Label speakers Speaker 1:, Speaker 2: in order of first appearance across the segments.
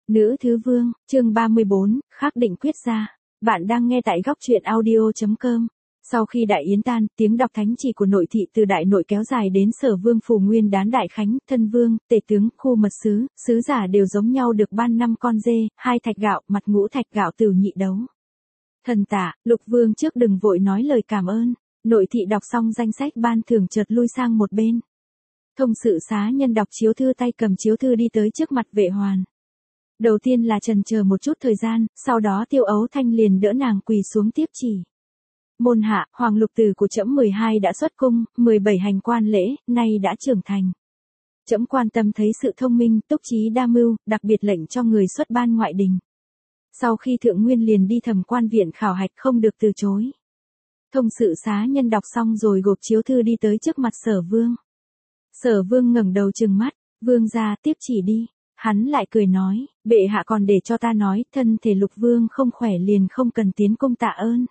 Speaker 1: Nữ thứ vương, chương 34, khắc định quyết ra. Bạn đang nghe tại góc truyện audio.com. Sau khi đại yến tan, tiếng đọc thánh chỉ của nội thị từ đại nội kéo dài đến Sở Vương Phủ Nguyên Đán Đại Khánh, thân vương, tể tướng, khu mật sứ, sứ giả đều giống nhau được ban 5 con dê, 2 thạch gạo, mặt ngũ thạch gạo tửu nhị đấu. Thần tả, Lục Vương trước đừng vội nói lời cảm ơn. Nội thị đọc xong danh sách ban thưởng chợt lui sang một bên. Thông sự xá nhân đọc chiếu thư, tay cầm chiếu thư đi tới trước mặt Vệ Hoàn. Đầu tiên là chần chờ một chút thời gian, sau đó Tiêu Ấu Thanh liền đỡ nàng quỳ xuống tiếp chỉ. Môn hạ, Hoàng Lục Tử của trẫm 12 đã xuất cung, 17 hành quan lễ, nay đã trưởng thành. Trẫm quan tâm thấy sự thông minh, túc trí đa mưu, đặc biệt lệnh cho người xuất ban ngoại đình. Sau khi thượng nguyên liền đi Thẩm Quan viện khảo hạch, không được từ chối. Thông sự xá nhân đọc xong rồi gộp chiếu thư đi tới trước mặt Sở Vương. Sở Vương ngẩng đầu trừng mắt, vương gia tiếp chỉ đi. Hắn lại cười nói, bệ hạ còn để cho ta nói, thân thể Lục Vương không khỏe liền không cần tiến cung tạ ơn.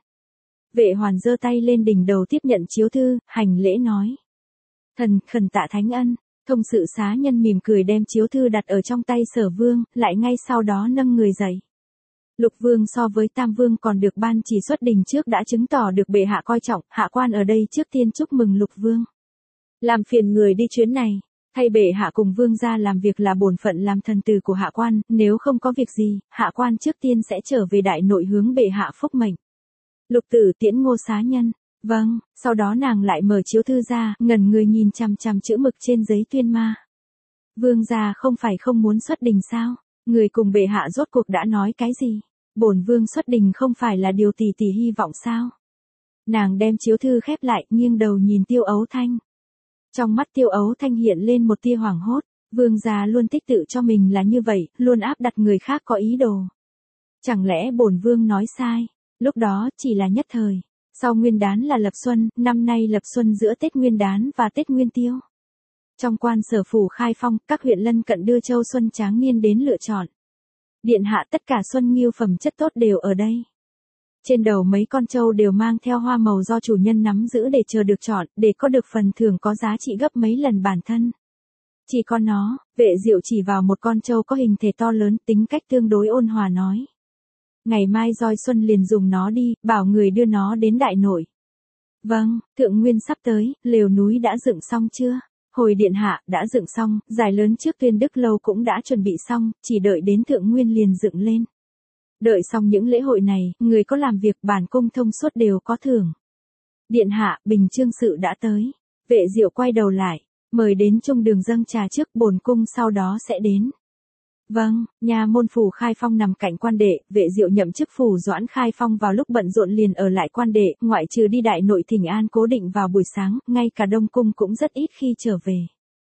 Speaker 1: Vệ Hoàn giơ tay lên đỉnh đầu tiếp nhận chiếu thư, hành lễ nói. Thần khẩn tạ thánh ân. Thông sự xá nhân mỉm cười đem chiếu thư đặt ở trong tay Sở Vương, lại ngay sau đó nâng người dậy. Lục Vương so với Tam Vương còn được ban chỉ xuất đình trước đã chứng tỏ được bệ hạ coi trọng, hạ quan ở đây trước tiên chúc mừng Lục Vương. Làm phiền người đi chuyến này. Thay bệ hạ cùng vương gia làm việc là bổn phận làm thần tử của hạ quan, nếu không có việc gì, hạ quan trước tiên sẽ trở về đại nội hướng bệ hạ phúc mệnh. Lục Tử tiễn Ngô xá nhân. Vâng, sau đó nàng lại mở chiếu thư ra, ngẩn người nhìn chằm chằm chữ mực trên giấy tuyên ma. Vương gia không phải không muốn xuất đình sao? Người cùng bệ hạ rốt cuộc đã nói cái gì? Bổn vương xuất đình không phải là điều tỷ tỷ hy vọng sao? Nàng đem chiếu thư khép lại, nghiêng đầu nhìn Tiêu Ấu Thanh. Trong mắt Tiêu Ấu Thanh hiện lên một tia hoảng hốt, vương gia luôn tích tự cho mình là như vậy, luôn áp đặt người khác có ý đồ. Chẳng lẽ bổn vương nói sai, lúc đó chỉ là nhất thời, sau Nguyên Đán là Lập Xuân, năm nay Lập Xuân giữa Tết Nguyên Đán và Tết Nguyên Tiêu. Trong quan sở phủ khai phong, các huyện lân cận đưa châu xuân tráng niên đến lựa chọn. Điện hạ tất cả xuân nghiêu phẩm chất tốt đều ở đây. Trên đầu mấy con trâu đều mang theo hoa màu do chủ nhân nắm giữ để chờ được chọn, để có được phần thưởng có giá trị gấp mấy lần bản thân. Chỉ con nó, Vệ Diệu chỉ vào một con trâu có hình thể to lớn, tính cách tương đối ôn hòa nói. Ngày mai roi xuân liền dùng nó đi, bảo người đưa nó đến đại nội. Vâng, thượng nguyên sắp tới, lều núi đã dựng xong chưa? Hồi điện hạ, đã dựng xong, giải lớn trước Tuyên Đức lâu cũng đã chuẩn bị xong, chỉ đợi đến thượng nguyên liền dựng lên. Đợi xong những lễ hội này, người có làm việc bản cung thông suốt đều có thưởng. Điện hạ, bình chương sự đã tới. Vệ Diệu quay đầu lại, mời đến trung đường dâng trà trước, bổn cung sau đó sẽ đến. Vâng, nhà môn phủ khai phong nằm cạnh quan đệ, Vệ Diệu nhậm chức phủ doãn khai phong vào lúc bận rộn liền ở lại quan đệ, ngoại trừ đi đại nội thỉnh an cố định vào buổi sáng, ngay cả đông cung cũng rất ít khi trở về.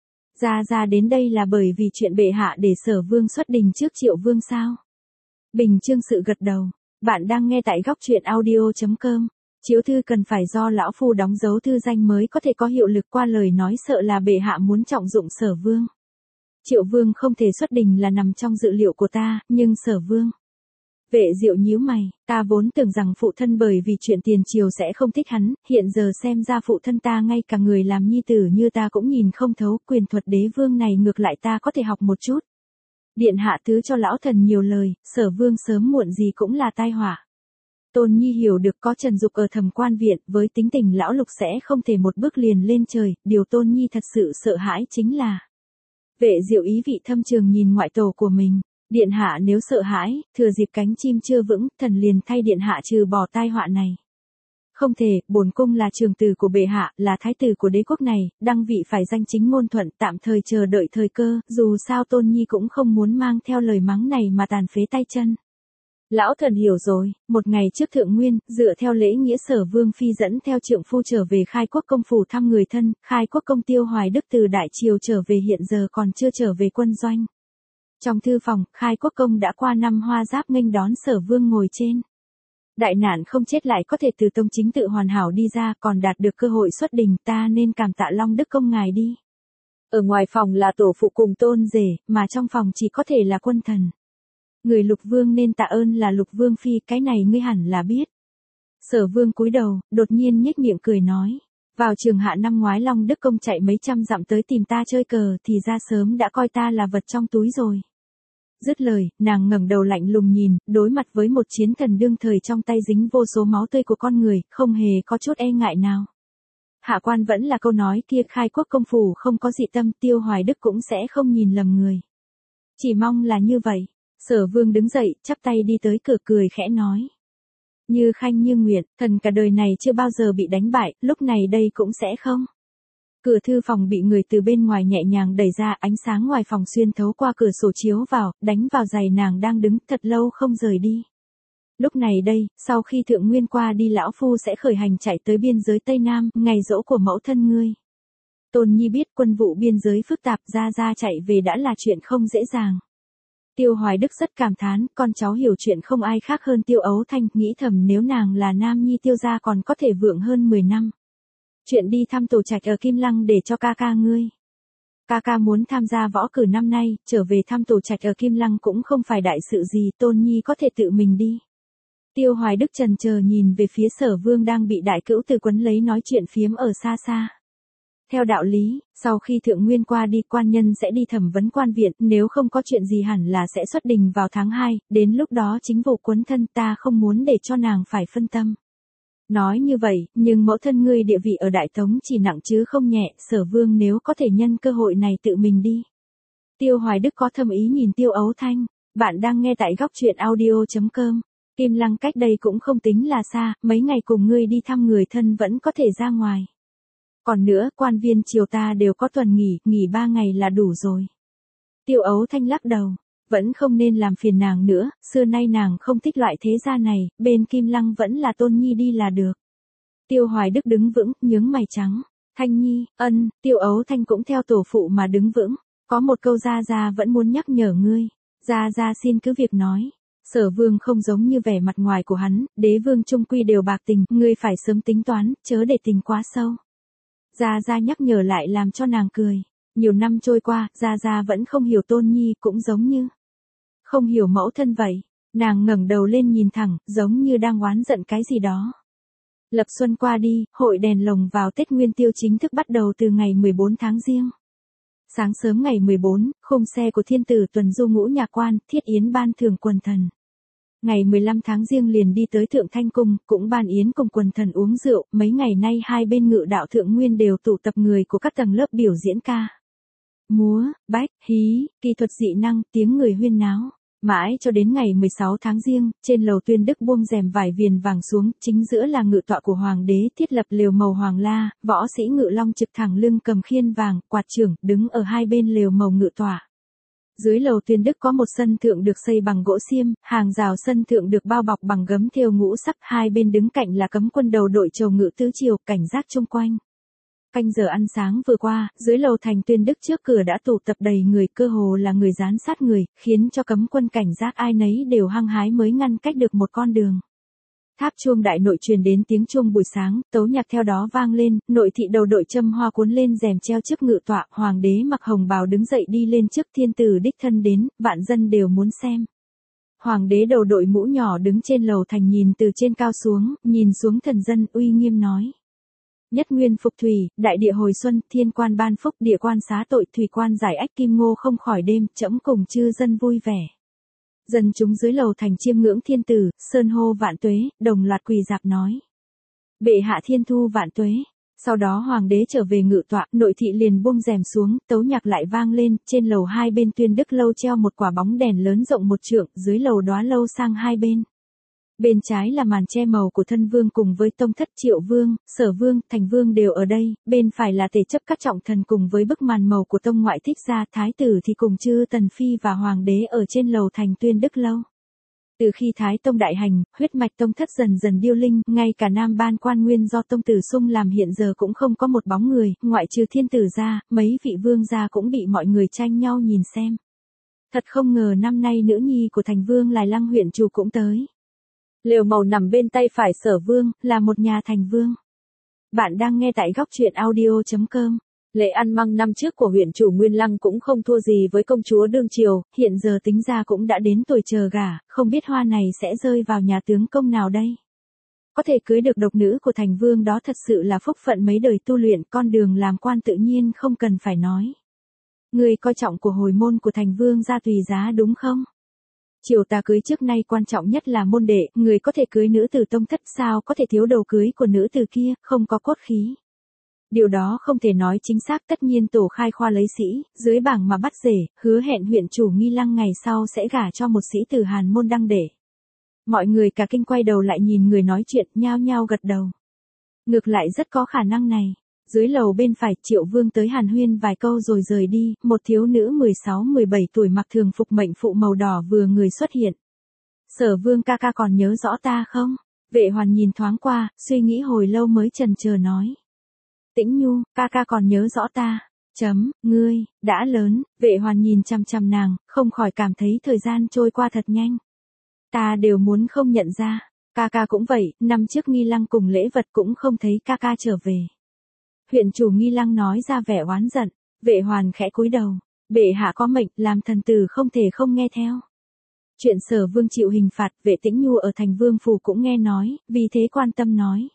Speaker 1: Ra đến đây là bởi vì chuyện bệ hạ để Sở Vương xuất đình trước Triệu Vương sao? Bình chương sự gật đầu. Bạn đang nghe tại góc truyện audio.com. Chiếu thư cần phải do lão phu đóng dấu thư danh mới có thể có hiệu lực, qua lời nói sợ là bệ hạ muốn trọng dụng Sở Vương. Triệu Vương không thể xuất đình là nằm trong dự liệu của ta, nhưng Sở Vương. Vệ Diệu nhíu mày, ta vốn tưởng rằng phụ thân bởi vì chuyện tiền triều sẽ không thích hắn, hiện giờ xem ra phụ thân ta ngay cả người làm nhi tử như ta cũng nhìn không thấu, quyền thuật đế vương này ngược lại ta có thể học một chút. Điện hạ thứ cho lão thần nhiều lời, Sở Vương sớm muộn gì cũng là tai họa. Tôn Nhi hiểu được, có Trần Dục ở Thẩm Quan viện, với tính tình lão Lục sẽ không thể một bước liền lên trời, điều Tôn Nhi thật sự sợ hãi chính là. Vệ Diệu ý vị thâm trường nhìn ngoại tổ của mình, điện hạ nếu sợ hãi, thừa dịp cánh chim chưa vững, thần liền thay điện hạ trừ bỏ tai họa này. Không thể, bổn cung là trường tử của bệ hạ, là thái tử của đế quốc này, đăng vị phải danh chính ngôn thuận, tạm thời chờ đợi thời cơ, dù sao Tôn Nhi cũng không muốn mang theo lời mắng này mà tàn phế tay chân. Lão thần hiểu rồi, một ngày trước thượng nguyên, dựa theo lễ nghĩa Sở Vương phi dẫn theo trượng phu trở về Khai Quốc công phủ thăm người thân, Khai Quốc công Tiêu Hoài Đức từ đại triều trở về hiện giờ còn chưa trở về quân doanh. Trong thư phòng, Khai Quốc công đã qua năm hoa giáp nghênh đón Sở Vương ngồi trên. Đại nạn không chết lại có thể từ tông chính tự hoàn hảo đi ra, còn đạt được cơ hội xuất đình, ta nên cảm tạ Long Đức công ngài đi. Ở ngoài phòng là tổ phụ cùng tôn rể, mà trong phòng chỉ có thể là quân thần. Người Lục Vương nên tạ ơn là Lục Vương phi, cái này ngươi hẳn là biết. Sở Vương cúi đầu, đột nhiên nhếch miệng cười nói. Vào trường hạ năm ngoái Long Đức công chạy mấy trăm dặm tới tìm ta chơi cờ thì ra sớm đã coi ta là vật trong túi rồi. Dứt lời, nàng ngẩng đầu lạnh lùng nhìn, đối mặt với một chiến thần đương thời trong tay dính vô số máu tươi của con người, không hề có chút e ngại nào. Hạ quan vẫn là câu nói kia, khai quốc công phủ không có dị tâm, Tiêu Hoài Đức cũng sẽ không nhìn lầm người. Chỉ mong là như vậy. Sở Vương đứng dậy, chắp tay đi tới cửa cười khẽ nói. Như khanh như nguyện, thần cả đời này chưa bao giờ bị đánh bại, lúc này đây cũng sẽ không. Cửa thư phòng bị người từ bên ngoài nhẹ nhàng đẩy ra, ánh sáng ngoài phòng xuyên thấu qua cửa sổ chiếu vào, đánh vào giày nàng đang đứng thật lâu không rời đi. Lúc này đây, sau khi Thượng Nguyên qua đi, lão phu sẽ khởi hành chạy tới biên giới Tây Nam, ngày giỗ của mẫu thân ngươi. Tôn Nhi biết quân vụ biên giới phức tạp, ra chạy về đã là chuyện không dễ dàng. Tiêu Hoài Đức rất cảm thán, con cháu hiểu chuyện không ai khác hơn Tiêu Ấu Thanh, nghĩ thầm nếu nàng là nam nhi Tiêu gia còn có thể vượng hơn 10 năm. Chuyện đi thăm tổ trạch ở Kim Lăng để cho ca ca ngươi. Ca ca muốn tham gia võ cử năm nay, trở về thăm tổ trạch ở Kim Lăng cũng không phải đại sự gì, Tôn Nhi có thể tự mình đi. Tiêu Hoài Đức chần chờ nhìn về phía Sở Vương đang bị đại cữu từ quấn lấy nói chuyện phiếm ở xa xa. Theo đạo lý, sau khi Thượng Nguyên qua đi, quan nhân sẽ đi thẩm vấn quan viện, nếu không có chuyện gì hẳn là sẽ xuất đình vào tháng 2, đến lúc đó chính vụ quấn thân, ta không muốn để cho nàng phải phân tâm. Nói như vậy, nhưng mẫu thân ngươi địa vị ở Đại Tống chỉ nặng chứ không nhẹ, Sở Vương nếu có thể nhân cơ hội này tự mình đi. Tiêu Hoài Đức có thâm ý nhìn Tiêu Ấu Thanh, bạn đang nghe tại góc truyện audio.com. Kim Lăng cách đây cũng không tính là xa, mấy ngày cùng ngươi đi thăm người thân vẫn có thể ra ngoài. Còn nữa, quan viên triều ta đều có tuần nghỉ 3 ngày là đủ rồi. Tiêu Ấu Thanh lắc đầu, vẫn không nên làm phiền nàng nữa, xưa nay nàng không thích loại thế gia này, bên Kim Lăng vẫn là Tôn Nhi đi là được. Tiêu Hoài Đức đứng vững, nhướng mày trắng, Thanh Nhi, Tiêu Ấu Thanh cũng theo tổ phụ mà đứng vững, có một câu gia vẫn muốn nhắc nhở ngươi, gia xin cứ việc nói. Sở Vương không giống như vẻ mặt ngoài của hắn, đế vương trung quy đều bạc tình, ngươi phải sớm tính toán, chớ để tình quá sâu. Gia nhắc nhở lại làm cho nàng cười. Nhiều năm trôi qua, Gia vẫn không hiểu Tôn Nhi, cũng giống như không hiểu mẫu thân vậy. Nàng ngẩng đầu lên nhìn thẳng, giống như đang oán giận cái gì đó. Lập xuân qua đi, hội đèn lồng vào Tết Nguyên Tiêu chính thức bắt đầu từ ngày 14 tháng Giêng. Sáng sớm ngày 14, khung xe của thiên tử tuần du ngũ nhạc quan, thiết yến ban thưởng quần thần. Ngày 15 tháng Giêng liền đi tới Thượng Thanh Cung, cũng ban yến cùng quần thần uống rượu, mấy ngày nay hai bên Ngự Đạo Thượng Nguyên đều tụ tập người của các tầng lớp biểu diễn ca. Múa, bách, hí, kỳ thuật dị năng, tiếng người huyên náo. Mãi cho đến ngày 16 tháng Giêng, trên lầu Tuyên Đức buông rèm vải viền vàng xuống, chính giữa là ngự tọa của hoàng đế, thiết lập lều màu hoàng la, võ sĩ Ngự Long trực thẳng lưng cầm khiên vàng, quạt trưởng, đứng ở hai bên lều màu ngự tọa. Dưới lầu Tuyên Đức có một sân thượng được xây bằng gỗ xiêm, hàng rào sân thượng được bao bọc bằng gấm thêu ngũ sắc, hai bên đứng cạnh là cấm quân đầu đội trầu ngự tứ triều, cảnh giác chung quanh. Canh giờ ăn sáng vừa qua, dưới lầu thành Tuyên Đức trước cửa đã tụ tập đầy người, cơ hồ là người giám sát người, khiến cho cấm quân cảnh giác ai nấy đều hăng hái mới ngăn cách được một con đường. Tháp chuông đại nội truyền đến tiếng chuông buổi sáng, tấu nhạc theo đó vang lên, nội thị đầu đội châm hoa cuốn lên rèm treo trước ngự tọa, hoàng đế mặc hồng bào đứng dậy đi lên trước, thiên tử đích thân đến, vạn dân đều muốn xem. Hoàng đế đầu đội mũ nhỏ đứng trên lầu thành nhìn từ trên cao xuống, nhìn xuống thần dân uy nghiêm nói. Nhất nguyên phục thủy, đại địa hồi xuân, thiên quan ban phúc, địa quan xá tội, thủy quan giải ách, kim ngô không khỏi đêm, trẫm cùng chư dân vui vẻ. Dân chúng dưới lầu thành chiêm ngưỡng thiên tử, sơn hô vạn tuế, đồng loạt quỳ dạp nói. Bệ hạ thiên thu vạn tuế. Sau đó hoàng đế trở về ngự tọa, nội thị liền buông rèm xuống, tấu nhạc lại vang lên, trên lầu hai bên Tuyên Đức lâu treo một quả bóng đèn lớn rộng 1 trượng, dưới lầu đóa lâu sang hai bên. Bên trái là màn che màu của thân vương cùng với tông thất Triệu Vương, Sở Vương, Thành Vương đều ở đây, bên phải là tề chấp các trọng thần cùng với bức màn màu của tông ngoại thích gia, thái tử thì cùng chư tần phi và hoàng đế ở trên lầu thành Tuyên Đức lâu. Từ khi Thái Tông đại hành, huyết mạch tông thất dần dần điêu linh, ngay cả Nam Ban quan nguyên do tông tử Sung làm hiện giờ cũng không có một bóng người, ngoại trừ thiên tử ra, mấy vị vương gia cũng bị mọi người tranh nhau nhìn xem. Thật không ngờ năm nay nữ nhi của Thành Vương Lai Lăng huyện chủ cũng tới. Lều màu nằm bên tay phải Sở Vương, là một nhà thành vương. Bạn đang nghe tại góc truyện audio.com. Lễ ăn măng năm trước của huyện chủ Nguyên Lăng cũng không thua gì với công chúa đương triều, hiện giờ tính ra cũng đã đến tuổi chờ gả, không biết hoa này sẽ rơi vào nhà tướng công nào đây. Có thể cưới được độc nữ của thành vương đó thật sự là phúc phận mấy đời tu luyện, con đường làm quan tự nhiên không cần phải nói. Ngươi coi trọng của hồi môn của thành vương gia tùy giá đúng không? Triều ta cưới trước nay quan trọng nhất là môn đệ, người có thể cưới nữ tử tông thất sao có thể thiếu đầu cưới của nữ tử kia, không có cốt khí. Điều đó không thể nói chính xác, tất nhiên tổ khai khoa lấy sĩ, dưới bảng mà bắt rể, hứa hẹn huyện chủ Nghi Lăng ngày sau sẽ gả cho một sĩ tử Hàn môn đăng để. Mọi người cả kinh quay đầu lại nhìn người nói chuyện, nhao nhao gật đầu. Ngược lại rất có khả năng này. Dưới lầu bên phải, Triệu Vương tới hàn huyên vài câu rồi rời đi, một thiếu nữ 16-17 tuổi mặc thường phục mệnh phụ màu đỏ vừa người xuất hiện. Sở Vương ca ca còn nhớ rõ ta không? Vệ Hoàn nhìn thoáng qua, suy nghĩ hồi lâu mới chần chờ nói. Tĩnh Nhu, ca ca còn nhớ rõ ta. Ngươi, đã lớn, Vệ Hoàn nhìn chằm chằm nàng, không khỏi cảm thấy thời gian trôi qua thật nhanh. Ta đều muốn không nhận ra, ca ca cũng vậy, năm trước Nghi Lăng cùng lễ vật cũng không thấy ca ca trở về. Huyện chủ Nghi Lăng nói ra vẻ oán giận, Vệ Hoàn khẽ cúi đầu, bệ hạ có mệnh, làm thần tử không thể không nghe theo. Chuyện Sở Vương chịu hình phạt, Vệ Tĩnh Nhu ở thành Vương phủ cũng nghe nói, vì thế quan tâm nói.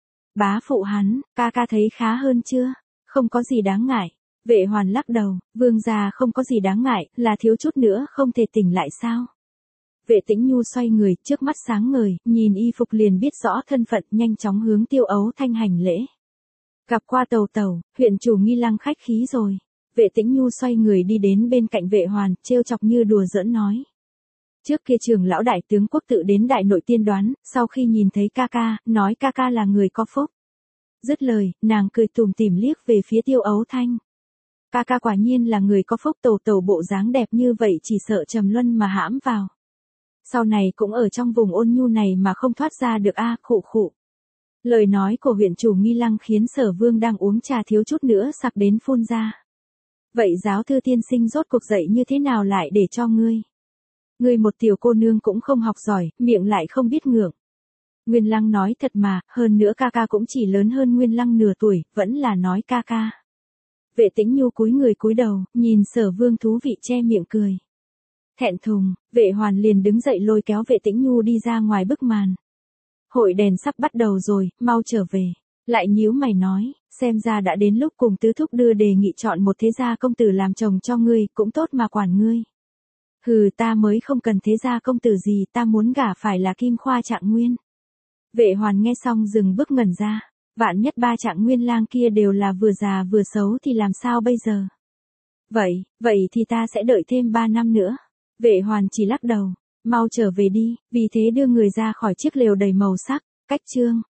Speaker 1: Bá phụ hắn, ca ca thấy khá hơn chưa? Không có gì đáng ngại. Vệ Hoàn lắc đầu, vương gia không có gì đáng ngại, là thiếu chút nữa không thể tỉnh lại sao? Vệ Tĩnh Nhu xoay người, trước mắt sáng ngời, nhìn y phục liền biết rõ thân phận, nhanh chóng hướng Tiêu Ấu Thanh hành lễ. Gặp qua tàu tàu, huyện chủ Nghi Lăng khách khí rồi. Vệ Tĩnh Nhu xoay người đi đến bên cạnh Vệ Hoàn, trêu chọc như đùa giỡn nói. Trước kia Trường lão đại tướng quốc tự đến đại nội tiên đoán, sau khi nhìn thấy ca ca, nói ca ca là người có phúc. Dứt lời, nàng cười tủm tỉm liếc về phía Tiêu Ấu Thanh. Ca ca quả nhiên là người có phúc, tàu tàu bộ dáng đẹp như vậy chỉ sợ trầm luân mà hãm vào. Sau này cũng ở trong vùng ôn nhu này mà không thoát ra được a, khụ khụ. Lời nói của huyện chủ Nghi Lăng khiến Sở Vương đang uống trà thiếu chút nữa sặc đến phun ra. Vậy giáo thư tiên sinh rốt cuộc dạy như thế nào lại để cho ngươi? Ngươi một tiểu cô nương cũng không học giỏi, miệng lại không biết ngượng. Nguyên Lăng nói thật mà, hơn nữa ca ca cũng chỉ lớn hơn Nguyên Lăng nửa tuổi, vẫn là nói ca ca. Vệ Tĩnh Nhu cúi người cúi đầu, nhìn Sở Vương thú vị che miệng cười. Thẹn thùng, Vệ Hoàn liền đứng dậy lôi kéo Vệ Tĩnh Nhu đi ra ngoài bức màn. Hội đèn sắp bắt đầu rồi, mau trở về. Lại nhíu mày nói, xem ra đã đến lúc cùng tứ thúc đưa đề nghị chọn một thế gia công tử làm chồng cho ngươi, cũng tốt mà quản ngươi. Hừ, ta mới không cần thế gia công tử gì, ta muốn gả phải là Kim Khoa Trạng Nguyên. Vệ Hoàn nghe xong dừng bước ngẩn ra, vạn nhất ba Trạng Nguyên lang kia đều là vừa già vừa xấu thì làm sao bây giờ? Vậy thì ta sẽ đợi thêm 3 năm nữa. Vệ Hoàn chỉ lắc đầu, mau trở về đi, vì thế đưa người ra khỏi chiếc lều đầy màu sắc, cách chương.